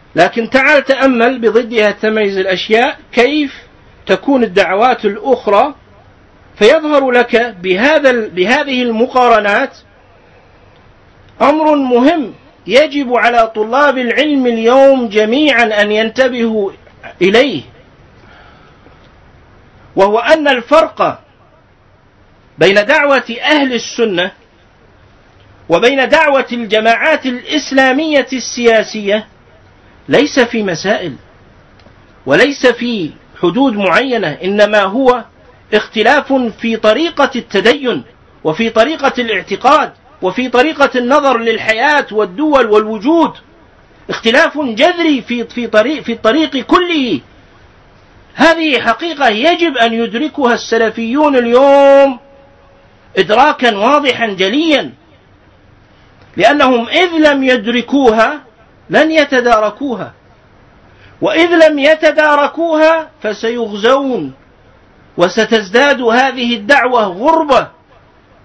لكن تعال تأمل بضدها تميز الأشياء كيف تكون الدعوات الأخرى، فيظهر لك بهذه المقارنات أمر مهم يجب على طلاب العلم اليوم جميعا أن ينتبهوا إليه، وهو أن الفرق بين دعوة أهل السنة وبين دعوة الجماعات الإسلامية السياسية ليس في مسائل وليس في حدود معينة، إنما هو اختلاف في طريقة التدين وفي طريقة الاعتقاد وفي طريقة النظر للحياة والدول والوجود، اختلاف جذري في الطريق كله. هذه حقيقة يجب أن يدركها السلفيون اليوم إدراكا واضحا جليا، لأنهم إذ لم يدركوها لن يتداركوها، وإذ لم يتداركوها فسيغزون، وستزداد هذه الدعوة غربة